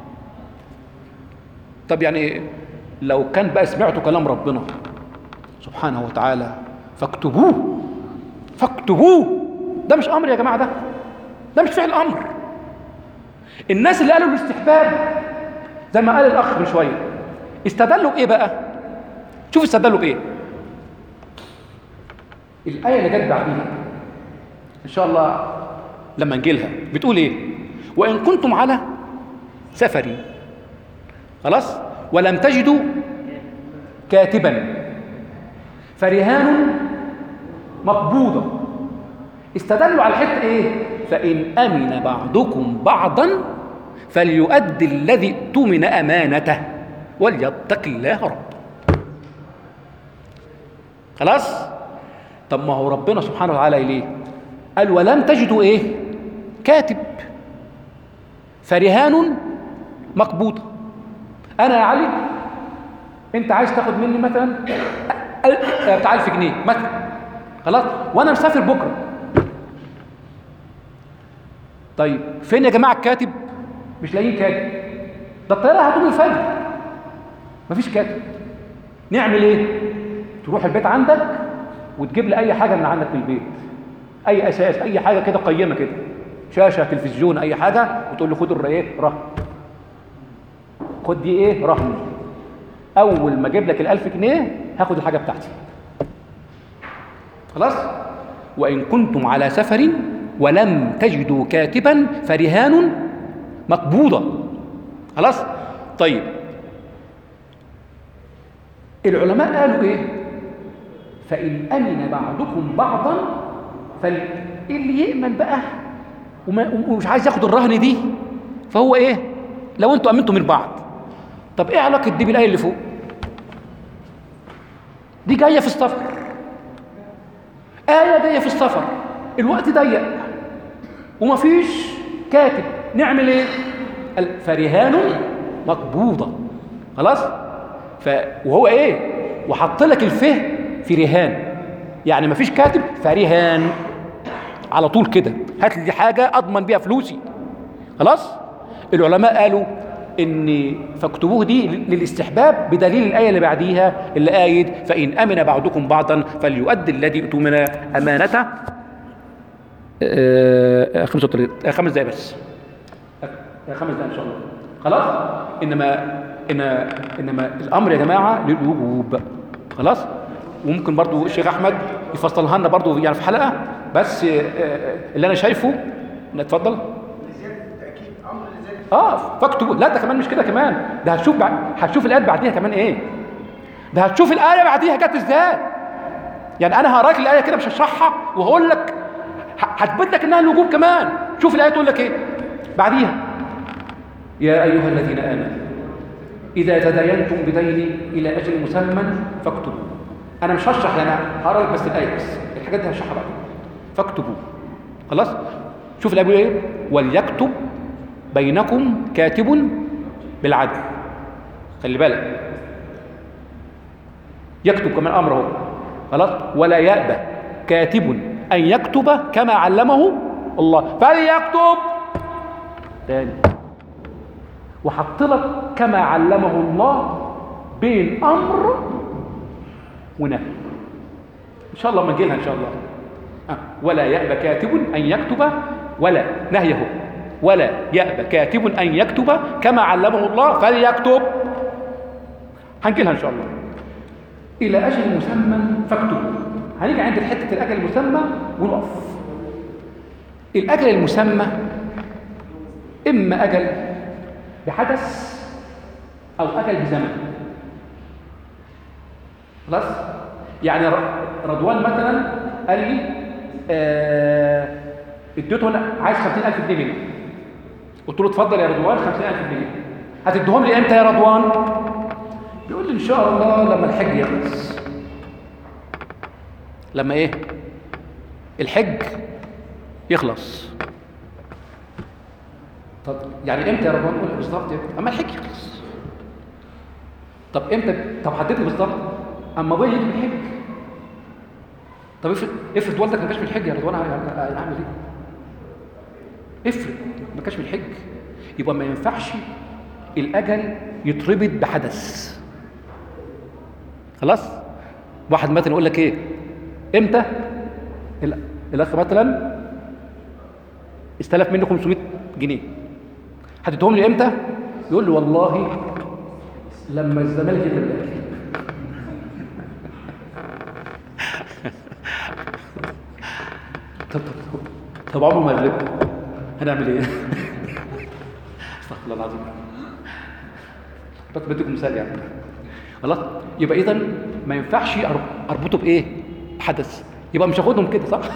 Speaker 1: طب يعني لو كان بقى سمعتوا كلام ربنا سبحانه وتعالى فاكتبوه فاكتبوه، ده مش امر يا جماعه، ده ده مش فعل امر. الناس اللي قالوا الاستحباب زي ما قال الاخ من شويه استدلوا بايه بقى؟ شوف استدلوا بايه. الايه اللي جت بعديها ان شاء الله لما نجي لها بتقول ايه؟ وان كنتم على سفر خلاص ولم تجدوا كاتبا فرهان مقبوضة. استدلوا على الحته ايه؟ فإن أمن بعضكم بعضا فليؤدي الذي اؤتمن أمانته وليتق الله ربه. خلاص؟ طب ما هو ربنا سبحانه وتعالى ليه؟ قال ولم تجدوا ايه؟ كاتب فرهان مقبوضة. أنا يا علي أنت عايز تاخد مني مثلا بتاع ألف جنيه مثلا خلاص، وأنا مسافر بكرة. طيب فين يا جماعة الكاتب؟ مش لاقيين كاتب، ده الطيارة هتقوم الفجر مفيش كاتب. نعمل إيه؟ تروح البيت عندك وتجيب لي أي حاجة من عندك في البيت، أي أساس أي حاجة كده قيمة كده، شاشة تلفزيون أي حاجة، وتقول له خد الرئيه رهن، خد دي إيه رهن، أول ما أجيب لك الألف جنيه هاخد الحاجة بتاعتي. خلاص؟ وإن كنتم على سفر ولم تجدوا كاتبا فرهان مقبوضة. خلاص؟ طيب العلماء قالوا إيه؟ فإن أمن بعضكم بعضا فاللي يأمن بقى ومش عايز ياخد الرهن دي فهو إيه؟ لو أنتوا أمنتوا من بعض. طب إيه علاقة دي بالآية اللي فوق؟ دي جاية في السفر، آية جاية في السفر، الوقت ضيق ومفيش كاتب، نعمل ايه؟ فرهان مقبوضة. خلاص؟ ف... وهو ايه؟ وحط لك الفه في رهان، يعني ما فيش كاتب فرهان على طول كده هات لي حاجه اضمن بيها فلوسي. خلاص. العلماء قالوا ان فاكتبوه دي للاستحباب بدليل الايه اللي بعديها اللي قايد فان امن بعضكم بعضا فليؤدي الذي اؤتمن امانته. آه خمس خمس دقايق بس، آه خمس دقايق ان شاء الله. خلاص. انما إن انما الامر يا جماعه للوجوب. خلاص. وممكن برضو الشيخ احمد يفصلها لنا برضو يعني في حلقه، بس آه اللي انا شايفه. اتفضل.
Speaker 2: لزياده التاكيد، امر لزياده
Speaker 1: اه فاكتبوا. لا ده كمان مش كده كمان، ده هتشوف بع... هتشوف الايات بعديها كمان ايه. ده هتشوف الايه بعديها جت ازاي. يعني انا هقراك الايه كده مش هشرحها وهقول لك هثبت لك انها الوجوب كمان. شوف الايه تقول لك ايه بعديها. يا ايها الذين امنوا اذا تداينتم بدين الى اجل مسمى فاكتبوا. انا مش هشرح يعني هقرا لك بس الايه، بس الحاجات دي هشرحها بعدين. فاكتبوا. خلاص. شوف الايه بيقول ايه. وليكتب بينكم كاتب بالعدل. خلي بالك يكتب كمان امر اهو. خلاص. ولا يأبى كاتب ان يكتب كما علمه الله فليكتب تاني. وحط لك كما علمه الله بين امر ونهي ان شاء الله ما نجيلها ان شاء الله. أه. ولا يأبى كاتب ان يكتب ولا نهيه ولا يأبى كاتب أن يكتب كما علمه الله فليكتب. هنجيلها إن شاء الله. إلى أجل مسمى فاكتبوا. هنيجي عند حتة الأجل المسمى ونقف. الأجل المسمى إما أجل بحدث أو أجل بزمن. خلاص. يعني رضوان مثلا قال لي آه اديته انا عايز خمسين ألف جنيه منه. قلت له اتفضل يا رضوان خمسين ألف جنيه. هتديهم لي امتى يا رضوان؟ بيقول لي ان شاء الله لما الحج يخلص. لما ايه؟ الحج يخلص. طب يعني امتى يا رضوان؟ قول لي بالظبط اما الحج يخلص. طب امتى؟ طب حدد لي بالظبط. اما ابويا يجي من الحج. طب افرض افرض والدك ما كانش من الحج يا رضوان هعمل ايه؟ افرض ما كانش من الحج يبقى ما ينفعش الاجل يتربط بحدث. خلاص. واحد مثلا يقول لك ايه امتى الاخ مثلا استلف مني خمسمائة جنيه هتديهم لي امتى؟ يقول لي والله لما الزمالك يجيب الاكل. طب طب طب عمره ما يغلب هنعمل ايه؟ استغفر الله العظيم. بس بديكم مثال يعني. خلاص. يبقى اذا ما ينفعش اربطه بايه؟ حدث. يبقى مش هاخدهم كده صح؟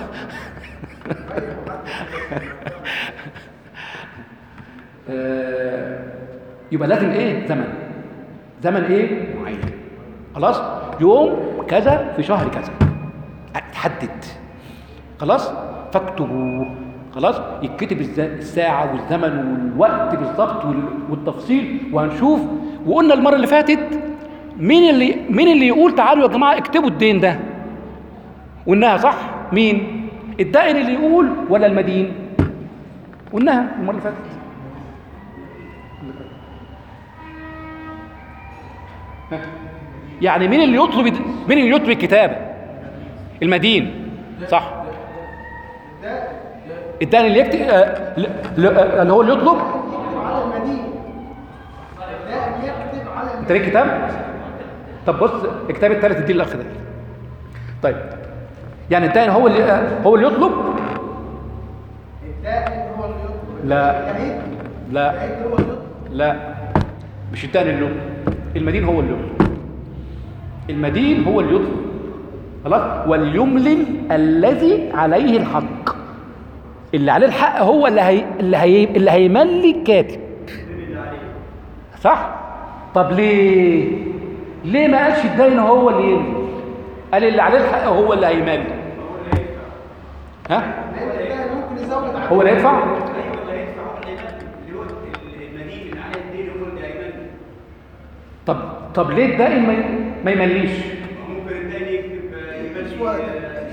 Speaker 1: يبقى لازم ايه؟ زمن. زمن ايه؟ معين. خلاص. يوم كذا في شهر كذا. تحدد. خلاص. فاكتبوا. خلاص. يتكتب الساعة والزمن والوقت بالظبط والتفصيل وهنشوف. وقلنا المرة اللي فاتت مين اللي مين اللي يقول تعالوا يا جماعة اكتبوا الدين ده؟ قلناها صح؟ مين؟ الدائن اللي يقول ولا المدين؟ قلناها المرة اللي فاتت. يعني مين اللي يطلب مين اللي يطلب الكتابة؟ المدين صح؟ الدائن اللي يكتب آه اللي هو اللي يطلب
Speaker 2: على المدين. الدائن يكتب على المدين.
Speaker 1: انت ليه كتاب؟ طب بص الكتاب الثالث اديه للاخ ده. طيب يعني الدائن هو اللي آه هو اللي يطلب؟
Speaker 2: الدائن هو اللي يطلب.
Speaker 1: لا لا
Speaker 2: الدائن هو اللي يطلب.
Speaker 1: لا مش الدائن اللي يطلب. المدين هو اللي يطلب. المدين هو اللي يطلب. خلاص. وليملل الذي عليه الحق. اللي عليه الحق هو اللي هي اللي هي اللي هيملي الكاتب. صح؟ طب ليه؟ ليه ما قالش الدين هو اللي يملي؟ قال اللي عليه الحق هو اللي هيملي. ها؟
Speaker 2: ممكن يزود على
Speaker 1: هو اللي هيدفع؟ طب طب ليه الدائن ما ما يمليش؟
Speaker 4: ممكن الدين يكتب يمشي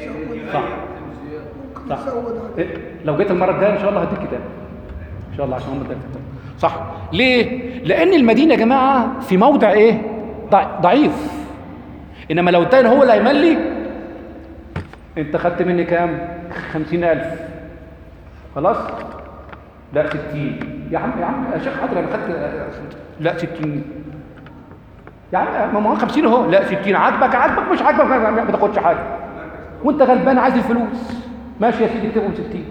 Speaker 1: صح صح. إيه؟ لو جيت المره الجايه ان شاء الله هديك كتاب ان شاء الله عشان هم اداك كتاب. صح. ليه؟ لان المدينه يا جماعه في موضع ايه؟ ضعيف. انما لو اداني هو اللي هيملي، انت خدت مني كام؟ خمسين ألف. خلاص؟ لا ستين. يا عم يا عم يا شيخ حاضر انا خدت. لا ستين. يا عم ما هو خمسين اهو. لا ستين. عاجبك عاجبك مش عاجبك ما تاخدش حاجه. وانت غلبان عايز الفلوس. ماشي يا سيدي اكتبهم ستين.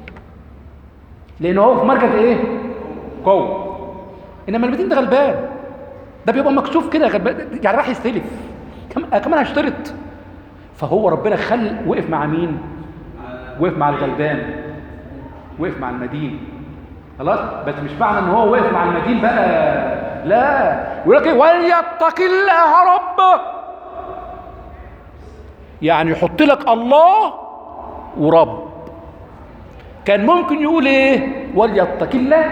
Speaker 1: لان هو في مركز ايه؟ قوي. انما المدين ده غلبان، ده بيبقى مكسوف كده غلبان، يعني راح يستلف كمان هيشترط. فهو ربنا خل وقف مع مين؟ وقف مع الغلبان، وقف مع المدين. خلاص. بس مش معنى ان هو وقف مع المدين بقى لا، يقول لك ايه؟ وليتق الله ربه، يعني يحط لك الله ورب. كان ممكن يقول ايه؟ وليتق الله،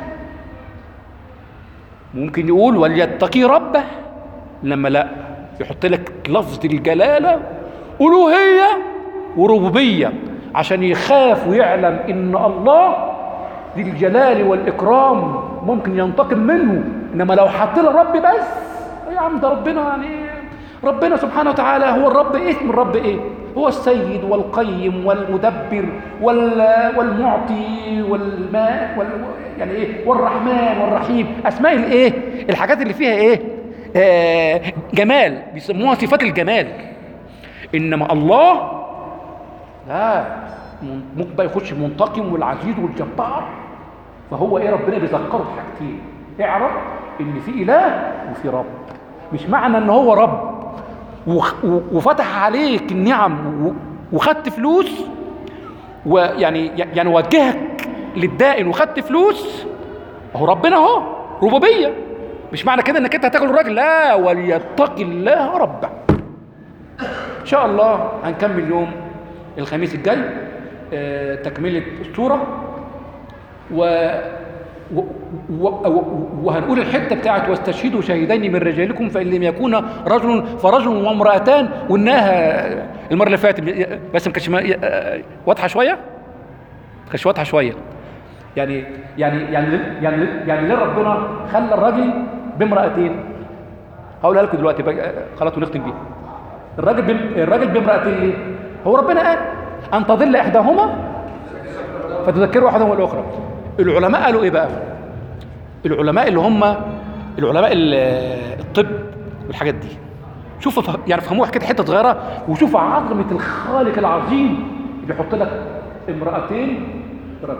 Speaker 1: ممكن يقول وليتقي ربه، لما لا يحط لك لفظ الجلاله الوهيه وربوبيه، عشان يخاف ويعلم ان الله ذي الجلال والاكرام ممكن ينتقم منه. انما لو حط له رب بس، يا عم ده ربنا يعني ربنا سبحانه وتعالى هو الرب. اسم الرب ايه؟ هو السيد والقيم والمدبر والمعطي والماء وال يعني ايه؟ والرحمن والرحيم. اسماء الايه؟ الحاجات اللي فيها ايه؟ آه جمال، بيسموها صفات الجمال. انما الله لا، ممكن بقى يخش المنتقم والعزيز والجبار. فهو ايه؟ ربنا بيذكره بحاجتين. اعرف ان في اله وفي رب. مش معنى ان هو رب وفتح عليك النعم وخدت فلوس، ويعني يعني وجهك للدائن وخدت فلوس، اهو ربنا اهو ربوبيه. مش معنى كده انك انت هتاكل الراجل، لا، وليتقي الله ربه. ان شاء الله هنكمل يوم الخميس الجاي آه تكمله السوره، و و... و... وهنقول الحته بتاعت واستشهدوا شهيدين من رجالكم فان لم يكون رجل فرجل وامراتان، قلناها المره اللي فاتت بس ما كانتش واضحه شويه، ما كانتش واضحه شويه. يعني يعني يعني يعني يعني ليه ربنا خلى الراجل بامراتين؟ هقولها لكم دلوقتي بقى خلاص ونختم بيها. الراجل بم... الراجل بامراتين ليه؟ هو ربنا قال ان تضل احداهما فتذكر واحدهما الاخرى. العلماء قالوا ايه بقى؟ العلماء اللي هم العلماء الطب والحاجات دي، شوفوا يعني فهموها كده حته صغيره، وشوفوا عظمه الخالق العظيم اللي بيحط لك امرأتين رجل.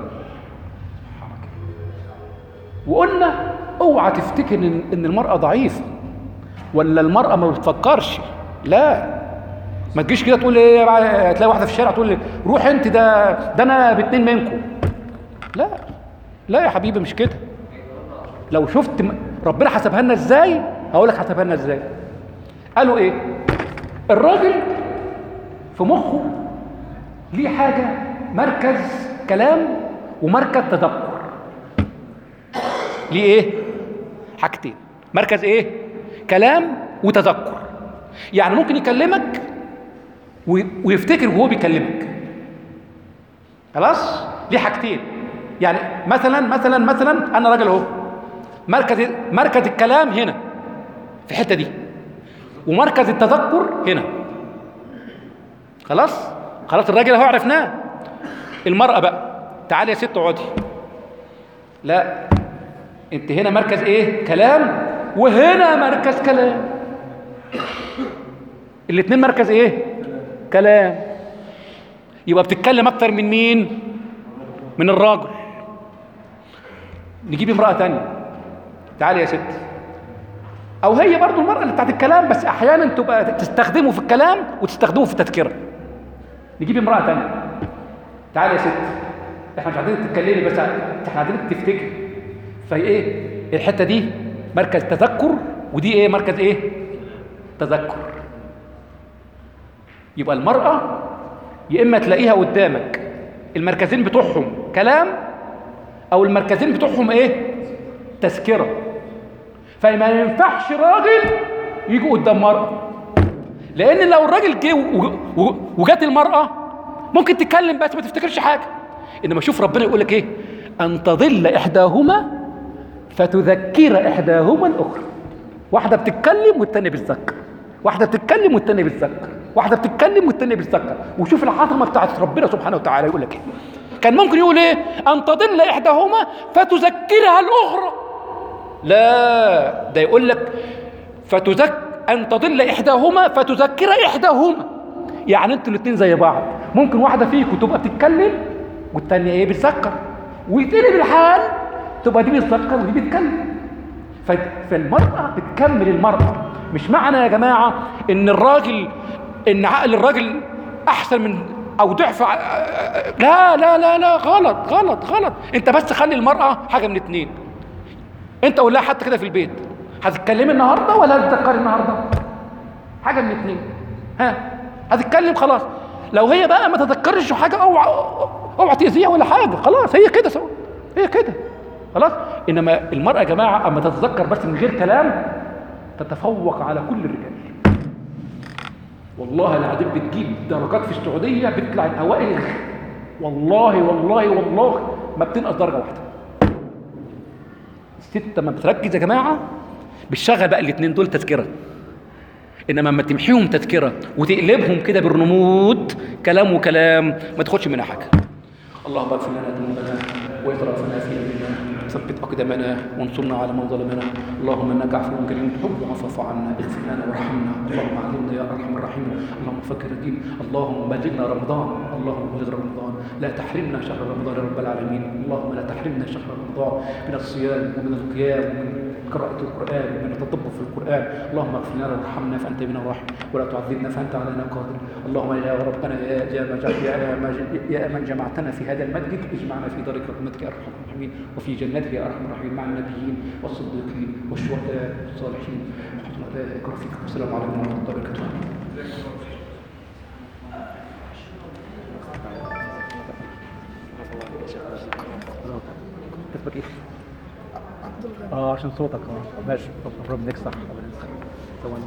Speaker 1: وقلنا اوعى تفتكر ان ان المرأة ضعيفة ولا المرأة ما بتفكرش، لا، ما تجيش كده تقول ايه، تلاقي واحدة في الشارع تقول لي روح انت، ده ده انا باتنين منكم. لا لا يا حبيبي مش كده. لو شفت ربنا حسبها لنا ازاي، هقول لك حسبها لنا ازاي. قالوا ايه؟ الراجل في مخه ليه حاجه، مركز كلام ومركز تذكر. ليه ايه؟ حاجتين، مركز ايه؟ كلام وتذكر. يعني ممكن يكلمك ويفتكر وهو بيكلمك. خلاص؟ ليه حاجتين. يعني مثلا مثلا مثلا انا راجل اهو، مركز مركز الكلام هنا في الحته دي، ومركز التذكر هنا. خلاص خلاص الراجل اهو عرفناه. المرأة بقى، تعالي يا ست اقعدي. لا، انت هنا مركز ايه؟ كلام، وهنا مركز كلام. الاثنين مركز ايه؟ كلام. يبقى بتتكلم اكتر من مين؟ من الراجل. نجيب امرأة تانية، تعالي يا ست. او هي برضو المرأة اللي بتاعت الكلام، بس احيانا تبقى تستخدمه في الكلام وتستخدمه في التذكرة. نجيب امرأة تانية، تعالي يا ست. احنا مش عايزينك تتكلمي بس، احنا عايزينك تفتكري. فايه الحتة دي مركز تذكر، ودي ايه؟ مركز ايه؟ تذكر. يبقى المرأة يا اما تلاقيها قدامك المركزين بتوعهم كلام، او المركزين بتوعهم ايه؟ تذكرة. فما ينفعش راجل يجي قدام مرأة، لان لو الراجل جه وجت المرأة ممكن تتكلم بس ما تفتكرش حاجه. انما شوف ربنا يقول لك ايه، ان تضل احداهما فتذكر احداهما الاخرى. واحده بتتكلم والثانيه بتذكر، واحده بتتكلم والثانيه بتذكر، واحده بتتكلم والثانيه بتذكر. وشوف العظمه بتاعت ربنا سبحانه وتعالى. يقول لك ايه، كان ممكن يقول ايه، ان تضل احداهما فتذكرها الاخرى. لا، ده يقول لك فتذكر، ان تضل احداهما فتذكر احداهما. يعني انتوا الاثنين زي بعض، ممكن واحده فيكم تبقى بتتكلم والثانيه ايه بتذكر، ويتقلب الحال تبقى دي بتذكر ودي بتتكلم. فالمراه بتكمل المراه. مش معنى يا جماعه ان الراجل، ان عقل الراجل احسن من او ضعف، لا لا لا لا، غلط غلط غلط. انت بس خلي المراه حاجه من اتنين. انت قول لها حتى كده في البيت، هتتكلمي النهارده ولا هتتذكري النهارده؟ حاجه من اتنين. ها، هتتكلم خلاص. لو هي بقى ما تذكرش حاجه اوعى اوعى تاذيها ولا حاجه، خلاص هي كده سوا، هي كده خلاص. انما المراه يا جماعه اما تتذكر بس من غير كلام تتفوق على كل الرجال. والله العظيم بتجيب درجات في السعوديه، بتطلع الاوائل. والله والله والله ما بتنقص درجه واحده. الست ما بتركز يا جماعه بتشغل بقى الاثنين دول تذكره. انما لما تمحيهم تذكره وتقلبهم كده بالرمود كلام وكلام ما تاخدش منها حاجه. اللهم اغفر لنا ذنوبنا واسرافنا في امرنا، ثبت اقدامنا وانصرنا على من ظلمنا. اللهم انك عفو كريم تحب العفو فاعف عنا، اغفر لنا وارحمنا. اللهم علمنا يا ارحم الراحمين. اللهم فكر الدين. اللهم بلغنا رمضان، اللهم بلغ رمضان. لا تحرمنا شهر رمضان يا رب العالمين. اللهم لا تحرمنا شهر رمضان من الصيام ومن القيام ومن قراءة القرآن ومن التدبر في القرآن. اللهم اغفر لنا وارحمنا فأنت بنا راحم، ولا تعذبنا فأنت علينا قادر. اللهم يا ربنا يا يا من جمعتنا في هذا المسجد، اجمعنا في دار رحمتك يا ارحم الراحمين، وفي جنتك يا ارحم الراحمين، مع النبيين والصديقين والشهداء والصالحين وحسن اولئك رفيقا. والسلام عليكم ورحمه الله وبركاته. تثبت ايه؟ اه عشان صوتك. اه ماشي، ربنا يكسر. ثواني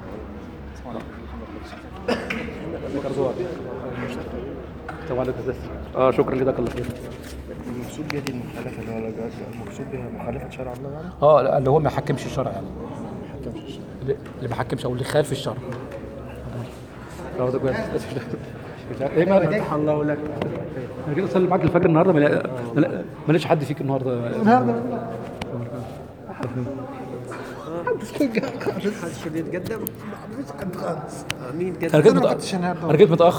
Speaker 1: ثواني اه شكرا جزاك الله خير.
Speaker 5: المقصود بها دي المخالفه اللي هو المقصود بها مخالفه شرع الله يعني؟
Speaker 1: اه اللي هو ما يحكمش الشرع يعني.
Speaker 5: ما حكمش الشرع.
Speaker 1: اللي ما حكمش او اللي خالف الشرع. اه ده كويس. ايه ما فتح الله لك. انا كده اصلي معاك الفجر النهارده، ما لقيتش حد فيك النهارده. النهارده
Speaker 5: محدش حد شديد قدم، ما فيش حد خالص. مين قدم؟
Speaker 1: انا جيت متاخر.